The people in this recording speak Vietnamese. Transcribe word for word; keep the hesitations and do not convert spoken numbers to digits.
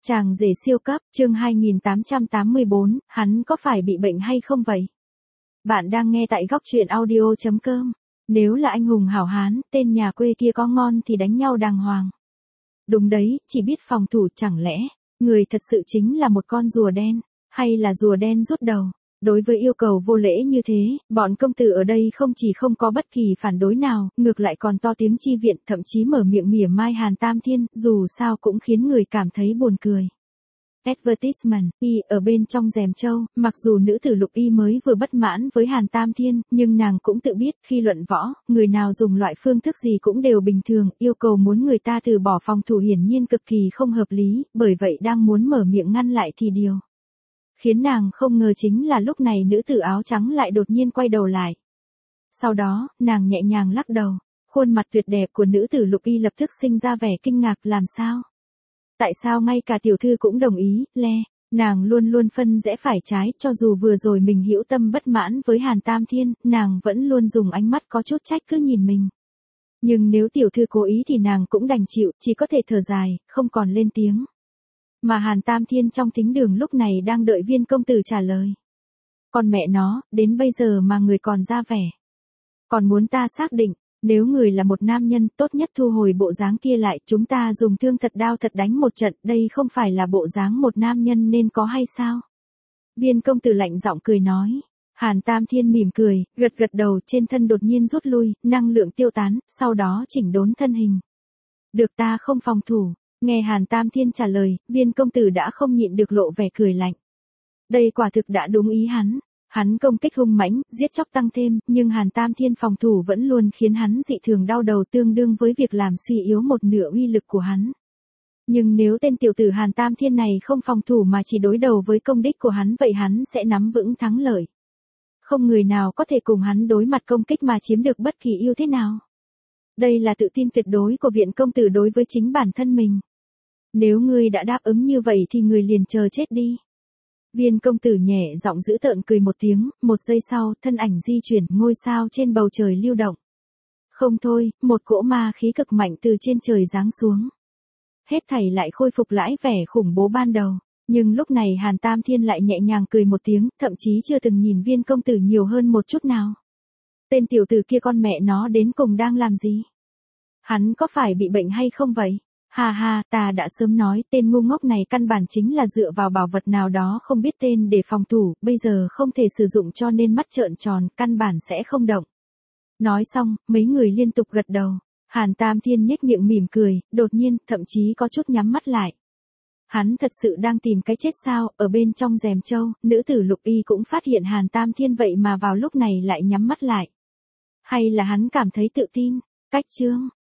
Chàng rể siêu cấp, chương hai nghìn tám trăm tám mươi bốn, hắn có phải bị bệnh hay không vậy? Bạn đang nghe tại góc truyện audio chấm com. Nếu là anh hùng hảo hán, tên nhà quê kia có ngon thì đánh nhau đàng hoàng. Đúng đấy, chỉ biết phòng thủ, chẳng lẽ người thật sự chính là một con rùa đen, hay là rùa đen rút đầu? Đối với yêu cầu vô lễ như thế, bọn công tử ở đây không chỉ không có bất kỳ phản đối nào, ngược lại còn to tiếng chi viện, thậm chí mở miệng mỉa mai Hàn Tam Thiên, dù sao cũng khiến người cảm thấy buồn cười. Advertisement, y ở bên trong rèm châu, mặc dù nữ tử Lục Y mới vừa bất mãn với Hàn Tam Thiên, nhưng nàng cũng tự biết, khi luận võ, người nào dùng loại phương thức gì cũng đều bình thường, yêu cầu muốn người ta từ bỏ phòng thủ hiển nhiên cực kỳ không hợp lý, bởi vậy đang muốn mở miệng ngăn lại thì điều khiến nàng không ngờ chính là lúc này nữ tử áo trắng lại đột nhiên quay đầu lại. Sau đó, nàng nhẹ nhàng lắc đầu, khuôn mặt tuyệt đẹp của nữ tử Lục Y lập tức sinh ra vẻ kinh ngạc, làm sao? Tại sao ngay cả tiểu thư cũng đồng ý, le, nàng luôn luôn phân rẽ phải trái, cho dù vừa rồi mình hữu tâm bất mãn với Hàn Tam Thiên, nàng vẫn luôn dùng ánh mắt có chút trách cứ nhìn mình. Nhưng nếu tiểu thư cố ý thì nàng cũng đành chịu, chỉ có thể thở dài, không còn lên tiếng. Mà Hàn Tam Thiên trong thính đường lúc này đang đợi Viên công tử trả lời. Còn mẹ nó, đến bây giờ mà người còn ra vẻ. Còn muốn ta xác định, nếu người là một nam nhân, tốt nhất thu hồi bộ dáng kia lại, chúng ta dùng thương thật đao thật đánh một trận, đây không phải là bộ dáng một nam nhân nên có hay sao? Viên công tử lạnh giọng cười nói. Hàn Tam Thiên mỉm cười, gật gật đầu, trên thân đột nhiên rút lui, năng lượng tiêu tán, sau đó chỉnh đốn thân hình. Được, ta không phòng thủ. Nghe Hàn Tam Thiên trả lời, Viên công tử đã không nhịn được lộ vẻ cười lạnh. Đây quả thực đã đúng ý hắn. Hắn công kích hung mãnh, giết chóc tăng thêm, nhưng Hàn Tam Thiên phòng thủ vẫn luôn khiến hắn dị thường đau đầu, tương đương với việc làm suy yếu một nửa uy lực của hắn. Nhưng nếu tên tiểu tử Hàn Tam Thiên này không phòng thủ mà chỉ đối đầu với công kích của hắn, vậy hắn sẽ nắm vững thắng lợi. Không người nào có thể cùng hắn đối mặt công kích mà chiếm được bất kỳ ưu thế nào. Đây là tự tin tuyệt đối của Viện công tử đối với chính bản thân mình. Nếu ngươi đã đáp ứng như vậy thì người liền chờ chết đi. Viên công tử nhẹ giọng dữ tợn cười một tiếng, một giây sau, thân ảnh di chuyển, ngôi sao trên bầu trời lưu động. Không thôi, một cỗ ma khí cực mạnh từ trên trời giáng xuống. Hết thảy lại khôi phục lại vẻ khủng bố ban đầu, nhưng lúc này Hàn Tam Thiên lại nhẹ nhàng cười một tiếng, thậm chí chưa từng nhìn Viên công tử nhiều hơn một chút nào. Tên tiểu tử kia con mẹ nó đến cùng đang làm gì? Hắn có phải bị bệnh hay không vậy? Ha ha, ta đã sớm nói, tên ngu ngốc này căn bản chính là dựa vào bảo vật nào đó không biết tên để phòng thủ, bây giờ không thể sử dụng cho nên mắt trợn tròn, căn bản sẽ không động. Nói xong, mấy người liên tục gật đầu. Hàn Tam Thiên nhếch miệng mỉm cười, đột nhiên, thậm chí có chút nhắm mắt lại. Hắn thật sự đang tìm cái chết sao? Ở bên trong rèm châu, nữ tử Lục Y cũng phát hiện Hàn Tam Thiên vậy mà vào lúc này lại nhắm mắt lại. Hay là hắn cảm thấy tự tin? Cách chương